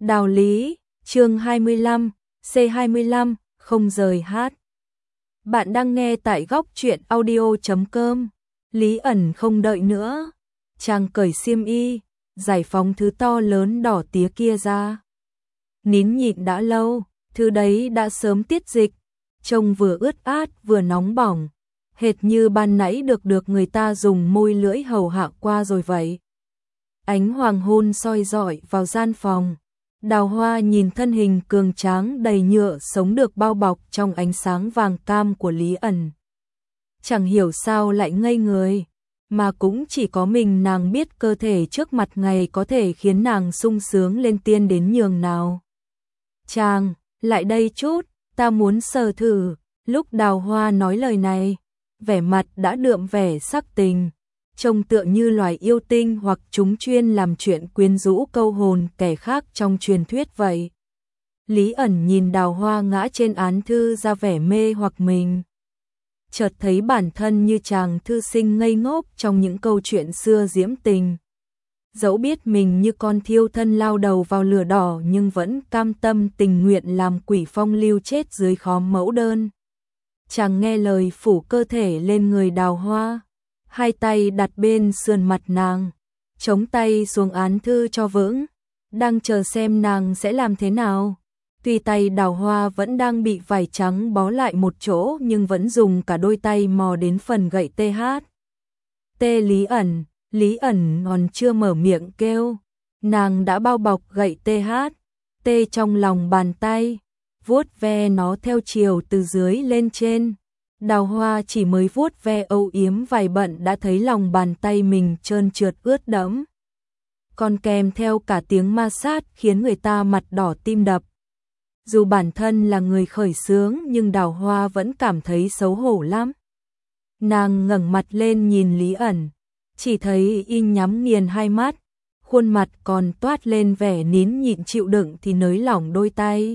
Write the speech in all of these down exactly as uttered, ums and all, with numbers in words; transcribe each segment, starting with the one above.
Đạo lý, chương hai mươi lăm, C hai mươi lăm, không rời hát. Bạn đang nghe tại góc truyện audio chấm com. Lý ẩn không đợi nữa, chàng cởi xiêm y, giải phóng thứ to lớn đỏ tía kia ra. Nín nhịn đã lâu, thứ đấy đã sớm tiết dịch, trông vừa ướt át vừa nóng bỏng, hệt như ban nãy được được người ta dùng môi lưỡi hầu hạ qua rồi vậy. Ánh hoàng hôn soi rọi vào gian phòng. Đào Hoa nhìn thân hình cường tráng đầy nhựa sống được bao bọc trong ánh sáng vàng cam của Lý ẩn. Chẳng hiểu sao lại ngây người, mà cũng chỉ có mình nàng biết cơ thể trước mặt ngày có thể khiến nàng sung sướng lên tiên đến nhường nào. Chàng, lại đây chút, ta muốn sờ thử. Lúc Đào Hoa nói lời này, vẻ mặt đã đượm vẻ sắc tình, trông tựa như loài yêu tinh hoặc chúng chuyên làm chuyện quyến rũ câu hồn kẻ khác trong truyền thuyết vậy. Lý ẩn nhìn Đào Hoa ngã trên án thư ra vẻ mê hoặc mình. Chợt thấy bản thân như chàng thư sinh ngây ngốc trong những câu chuyện xưa diễm tình. Dẫu biết mình như con thiêu thân lao đầu vào lửa đỏ nhưng vẫn cam tâm tình nguyện làm quỷ phong lưu chết dưới khóm mẫu đơn. Chàng nghe lời phủ cơ thể lên người Đào Hoa, hai tay đặt bên sườn mặt nàng, chống tay xuống án thư cho vững, đang chờ xem nàng sẽ làm thế nào. Tuy tay Đào Hoa vẫn đang bị vải trắng bó lại một chỗ nhưng vẫn dùng cả đôi tay mò đến phần gậy tê hát. Tê Lý ẩn, Lý ẩn còn chưa mở miệng kêu, nàng đã bao bọc gậy tê hát, tê trong lòng bàn tay, vuốt ve nó theo chiều từ dưới lên trên. Đào Hoa chỉ mới vuốt ve âu yếm vài bận đã thấy lòng bàn tay mình trơn trượt ướt đẫm. Còn kèm theo cả tiếng ma sát khiến người ta mặt đỏ tim đập. Dù bản thân là người khởi xướng nhưng Đào Hoa vẫn cảm thấy xấu hổ lắm. Nàng ngẩng mặt lên nhìn Lý ẩn, chỉ thấy y nhắm nghiền hai mắt, khuôn mặt còn toát lên vẻ nín nhịn chịu đựng thì nới lỏng đôi tay.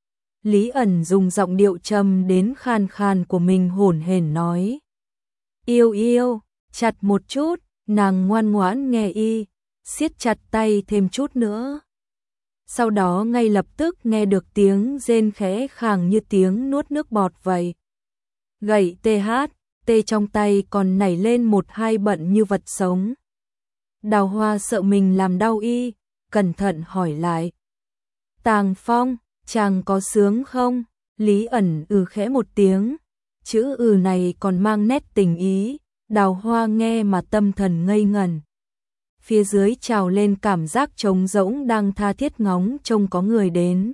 Lý ẩn dùng giọng điệu trầm đến khan khan của mình hổn hển nói: "Yêu yêu, chặt một chút." Nàng ngoan ngoãn nghe y, siết chặt tay thêm chút nữa. Sau đó ngay lập tức nghe được tiếng rên khẽ khàng như tiếng nuốt nước bọt vậy. Gậy tê hát, tê trong tay còn nảy lên một hai bận như vật sống. Đào Hoa sợ mình làm đau y, cẩn thận hỏi lại: "Tàng Phong, chàng có sướng không?" Lý ẩn ừ khẽ một tiếng, chữ ừ này còn mang nét tình ý. Đào Hoa nghe mà tâm thần ngây ngẩn. Phía dưới trào lên cảm giác trống rỗng đang tha thiết ngóng trông có người đến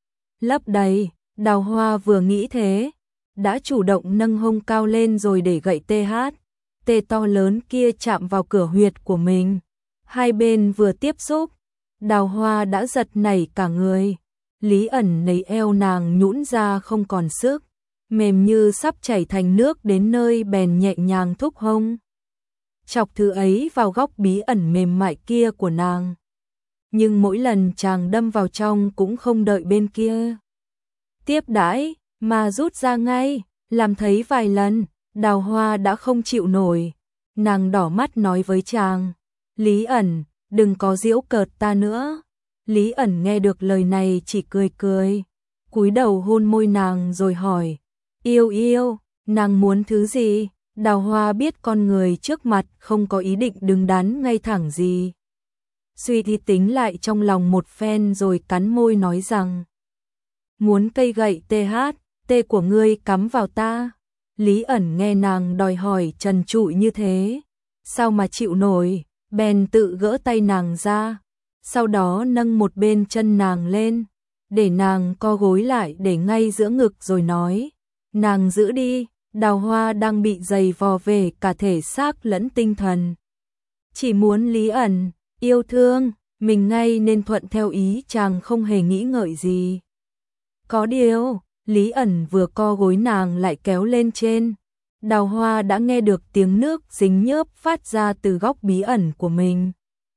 lấp đầy. Đào Hoa vừa nghĩ thế, đã chủ động nâng hông cao lên rồi để gậy tê hát, tê to lớn kia chạm vào cửa huyệt của mình. Hai bên vừa tiếp xúc, Đào Hoa đã giật nảy cả người. Lý ẩn nấy eo nàng nhũn ra không còn sức, mềm như sắp chảy thành nước đến nơi bèn nhẹ nhàng thúc hông, chọc thứ ấy vào góc bí ẩn mềm mại kia của nàng. Nhưng mỗi lần chàng đâm vào trong cũng không đợi bên kia tiếp đãi, mà rút ra ngay. Làm thấy vài lần, Đào Hoa đã không chịu nổi. Nàng đỏ mắt nói với chàng: "Lý ẩn, đừng có giễu cợt ta nữa." Lý ẩn nghe được lời này chỉ cười cười, cúi đầu hôn môi nàng rồi hỏi: "Yêu yêu, nàng muốn thứ gì?" Đào Hoa biết con người trước mặt không có ý định đứng đắn ngay thẳng gì. Suy thì tính lại trong lòng một phen rồi cắn môi nói rằng: "Muốn cây gậy tê hát, tê của ngươi cắm vào ta." Lý ẩn nghe nàng đòi hỏi trần trụi như thế, sao mà chịu nổi, bèn tự gỡ tay nàng ra. Sau đó nâng một bên chân nàng lên, để nàng co gối lại để ngay giữa ngực rồi nói: "Nàng giữ đi." Đào Hoa đang bị dày vò về cả thể xác lẫn tinh thần, chỉ muốn Lý ẩn yêu thương mình ngay nên thuận theo ý chàng không hề nghĩ ngợi gì. Có điều, Lý ẩn vừa co gối nàng lại kéo lên trên, Đào Hoa đã nghe được tiếng nước dính nhớp phát ra từ góc bí ẩn của mình.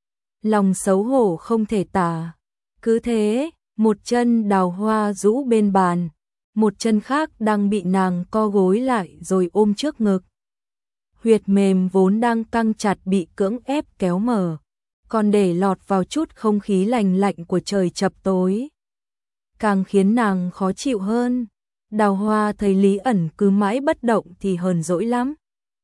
Lòng xấu hổ không thể tả. Cứ thế, một chân Đào Hoa rũ bên bàn, một chân khác đang bị nàng co gối lại rồi ôm trước ngực. Huyệt mềm vốn đang căng chặt bị cưỡng ép kéo mở, còn để lọt vào chút không khí lành lạnh của trời chập tối. Càng khiến nàng khó chịu hơn. Đào Hoa thấy Lý ẩn cứ mãi bất động thì hờn dỗi lắm.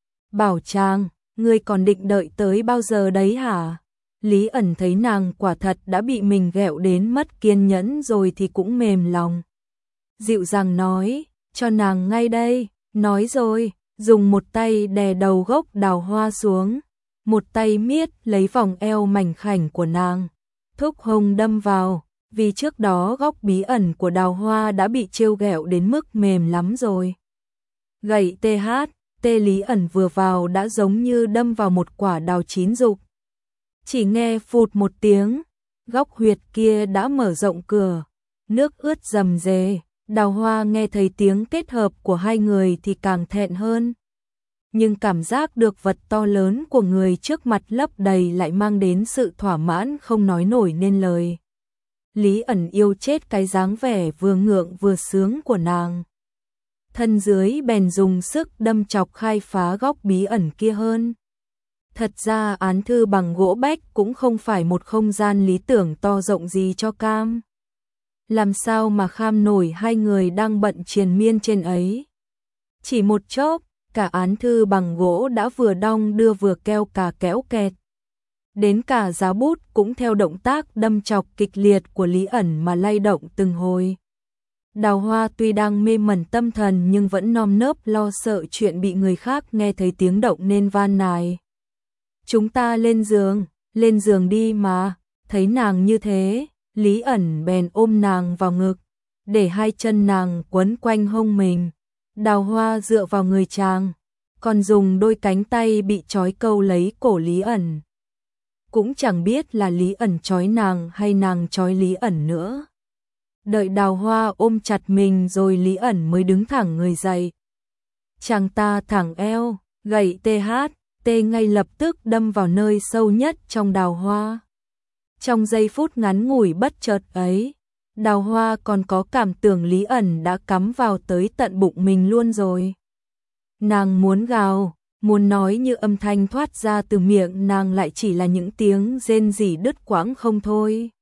Bảo chàng, ngươi còn định đợi tới bao giờ đấy hả? Lý ẩn thấy nàng quả thật đã bị mình ghẹo đến mất kiên nhẫn rồi thì cũng mềm lòng. Dịu dàng nói, cho nàng ngay đây, nói rồi, dùng một tay đè đầu gốc Đào Hoa xuống, một tay miết lấy vòng eo mảnh khảnh của nàng, thúc hông đâm vào, vì trước đó góc bí ẩn của Đào Hoa đã bị trêu ghẹo đến mức mềm lắm rồi. Gậy tê hát, tê Lý ẩn vừa vào đã giống như đâm vào một quả đào chín rụng. Chỉ nghe phụt một tiếng, góc huyệt kia đã mở rộng cửa, nước ướt rầm rề. Đào Hoa nghe thấy tiếng kết hợp của hai người thì càng thẹn hơn. Nhưng cảm giác được vật to lớn của người trước mặt lấp đầy lại mang đến sự thỏa mãn không nói nổi nên lời. Lý ẩn yêu chết cái dáng vẻ vừa ngượng vừa sướng của nàng. Thân dưới bèn dùng sức đâm chọc khai phá góc bí ẩn kia hơn. Thật ra án thư bằng gỗ bách cũng không phải một không gian lý tưởng to rộng gì cho cam. Làm sao mà kham nổi hai người đang bận triền miên trên ấy. Chỉ một chốc, cả án thư bằng gỗ đã vừa đong đưa vừa keo cả kéo kẹt. Đến cả giá bút cũng theo động tác đâm chọc kịch liệt của Lý ẩn mà lay động từng hồi. Đào Hoa tuy đang mê mẩn tâm thần nhưng vẫn nom nớp lo sợ chuyện bị người khác nghe thấy tiếng động nên van nài. Chúng ta lên giường, lên giường đi mà, thấy nàng như thế. Lý ẩn bèn ôm nàng vào ngực, để hai chân nàng quấn quanh hông mình. Đào Hoa dựa vào người chàng, còn dùng đôi cánh tay bị trói câu lấy cổ Lý ẩn. Cũng chẳng biết là Lý ẩn trói nàng hay nàng trói Lý ẩn nữa. Đợi Đào Hoa ôm chặt mình rồi Lý ẩn mới đứng thẳng người dậy. Chàng ta thẳng eo, gậy tê hát, tê ngay lập tức đâm vào nơi sâu nhất trong Đào Hoa. Trong giây phút ngắn ngủi bất chợt ấy, Đào Hoa còn có cảm tưởng Lý ẩn đã cắm vào tới tận bụng mình luôn rồi. Nàng muốn gào, muốn nói như âm thanh thoát ra từ miệng nàng lại chỉ là những tiếng rên rỉ đứt quãng không thôi.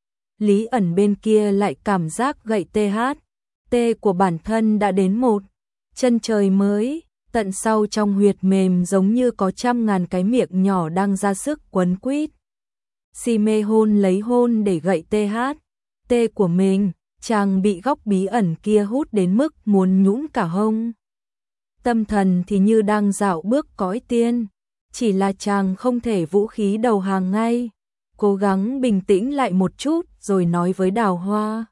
Lý ẩn bên kia lại cảm giác gậy tê hát, tê của bản thân đã đến một chân trời mới, tận sau trong huyệt mềm giống như có trăm ngàn cái miệng nhỏ đang ra sức quấn quýt. Si mê hôn lấy hôn để gậy tê hát, tê của mình, chàng bị góc bí ẩn kia hút đến mức muốn nhũn cả hông. Tâm thần thì như đang dạo bước cõi tiên, chỉ là chàng không thể vũ khí đầu hàng ngay, cố gắng bình tĩnh lại một chút rồi nói với Đào Hoa.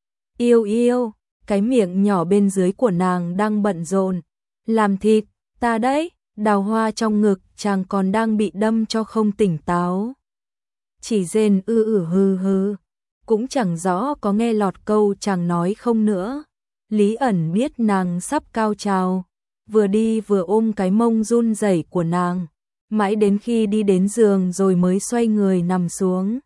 Yêu yêu, cái miệng nhỏ bên dưới của nàng đang bận rộn, làm thịt, ta đấy. Đào Hoa trong ngực chàng còn đang bị đâm cho không tỉnh táo. Chỉ rên ư ử hư hư, cũng chẳng rõ có nghe lọt câu chàng nói không nữa. Lý ẩn biết nàng sắp cao trào, vừa đi vừa ôm cái mông run rẩy của nàng, mãi đến khi đi đến giường rồi mới xoay người nằm xuống,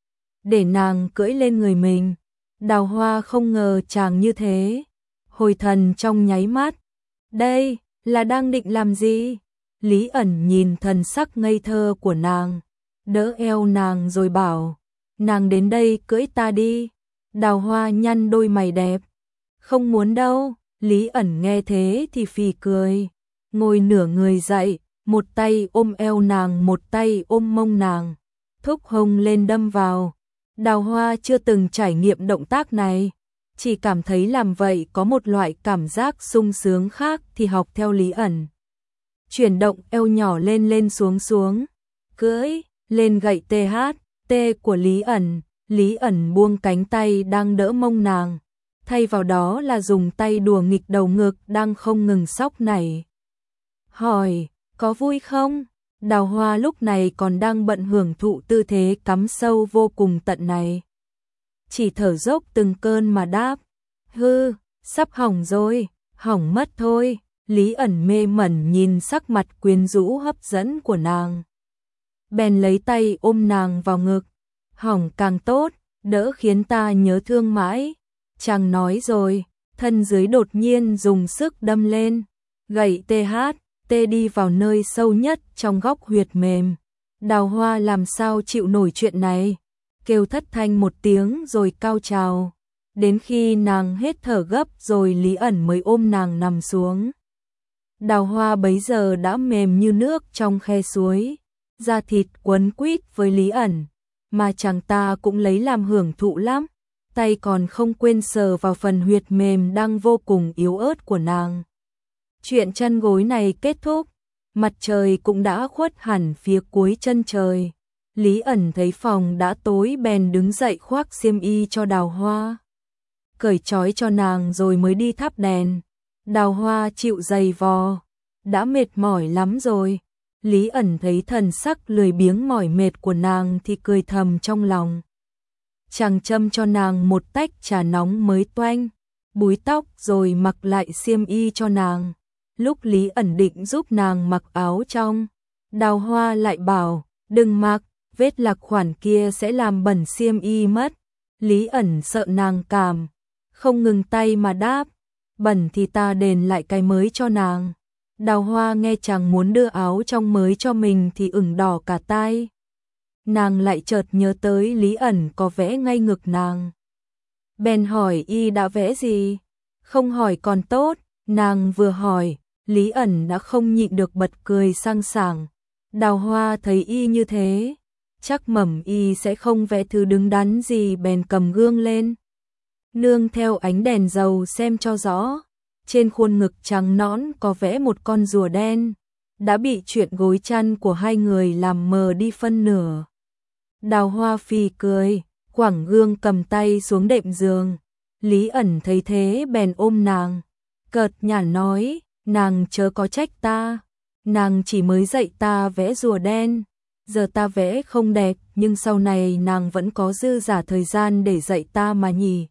để nàng cưỡi lên người mình. Đào Hoa không ngờ chàng như thế, hồi thần trong nháy mắt. Đây, là đang định làm gì? Lý ẩn nhìn thần sắc ngây thơ của nàng, đỡ eo nàng rồi bảo, nàng đến đây cưỡi ta đi. Đào Hoa nhăn đôi mày đẹp, không muốn đâu. Lý ẩn nghe thế thì phì cười, ngồi nửa người dậy, một tay ôm eo nàng một tay ôm mông nàng, thúc hông lên đâm vào. Đào Hoa chưa từng trải nghiệm động tác này, chỉ cảm thấy làm vậy có một loại cảm giác sung sướng khác thì học theo Lý ẩn. Chuyển động eo nhỏ lên lên xuống xuống, cưỡi lên gậy tê hát, tê của Lý ẩn. Lý ẩn buông cánh tay đang đỡ mông nàng, thay vào đó là dùng tay đùa nghịch đầu ngực đang không ngừng xóc nảy. Hỏi, có vui không? Đào Hoa lúc này còn đang bận hưởng thụ tư thế cắm sâu vô cùng tận này. Chỉ thở dốc từng cơn mà đáp, hư, sắp hỏng rồi, hỏng mất thôi. Lý ẩn mê mẩn nhìn sắc mặt quyến rũ hấp dẫn của nàng, bèn lấy tay ôm nàng vào ngực. Hỏng càng tốt, đỡ khiến ta nhớ thương mãi. Chàng nói rồi, thân dưới đột nhiên dùng sức đâm lên, gậy tê hát, tê đi vào nơi sâu nhất trong góc huyệt mềm. Đào Hoa làm sao chịu nổi chuyện này, kêu thất thanh một tiếng rồi cao trào. Đến khi nàng hết thở gấp rồi Lý ẩn mới ôm nàng nằm xuống. Đào Hoa bấy giờ đã mềm như nước trong khe suối, da thịt quấn quýt với Lý ẩn, mà chàng ta cũng lấy làm hưởng thụ lắm, tay còn không quên sờ vào phần huyệt mềm đang vô cùng yếu ớt của nàng. Chuyện chân gối này kết thúc, mặt trời cũng đã khuất hẳn phía cuối chân trời. Lý ẩn thấy phòng đã tối bèn đứng dậy khoác xiêm y cho Đào Hoa, cởi trói cho nàng rồi mới đi thắp đèn. Đào Hoa chịu giày vò, đã mệt mỏi lắm rồi. Lý ẩn thấy thần sắc lười biếng mỏi mệt của nàng thì cười thầm trong lòng. Chàng châm cho nàng một tách trà nóng mới toanh, búi tóc rồi mặc lại xiêm y cho nàng. Lúc Lý ẩn định giúp nàng mặc áo trong, Đào Hoa lại bảo, đừng mặc, vết lạc khoản kia sẽ làm bẩn xiêm y mất. Lý ẩn sợ nàng cảm, không ngừng tay mà đáp, bẩn thì ta đền lại cái mới cho nàng. Đào Hoa nghe chàng muốn đưa áo trong mới cho mình thì ửng đỏ cả tai. Nàng lại chợt nhớ tới Lý ẩn có vẽ ngay ngực nàng. Bèn hỏi y đã vẽ gì? Không hỏi còn tốt, nàng vừa hỏi, Lý ẩn đã không nhịn được bật cười sang sảng. Đào Hoa thấy y như thế, chắc mẩm y sẽ không vẽ thứ đứng đắn gì, bèn cầm gương lên, nương theo ánh đèn dầu xem cho rõ. Trên khuôn ngực trắng nõn có vẽ một con rùa đen, đã bị chuyện gối chăn của hai người làm mờ đi phân nửa. Đào Hoa phì cười, quẳng gương cầm tay xuống đệm giường. Lý ẩn thấy thế bèn ôm nàng, cợt nhả nói, nàng chớ có trách ta, nàng chỉ mới dạy ta vẽ rùa đen, giờ ta vẽ không đẹp nhưng sau này nàng vẫn có dư giả thời gian để dạy ta mà nhỉ.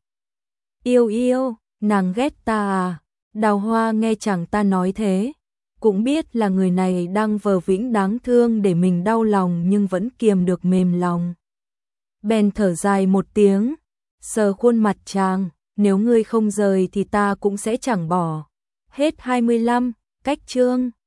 Yêu yêu, nàng ghét ta à? Đào Hoa nghe chàng ta nói thế, cũng biết là người này đang vờ vĩnh đáng thương để mình đau lòng nhưng vẫn kiềm được mềm lòng. Bèn thở dài một tiếng, sờ khuôn mặt chàng, nếu ngươi không rời thì ta cũng sẽ chẳng bỏ. Hết hai mươi lăm, cách chương.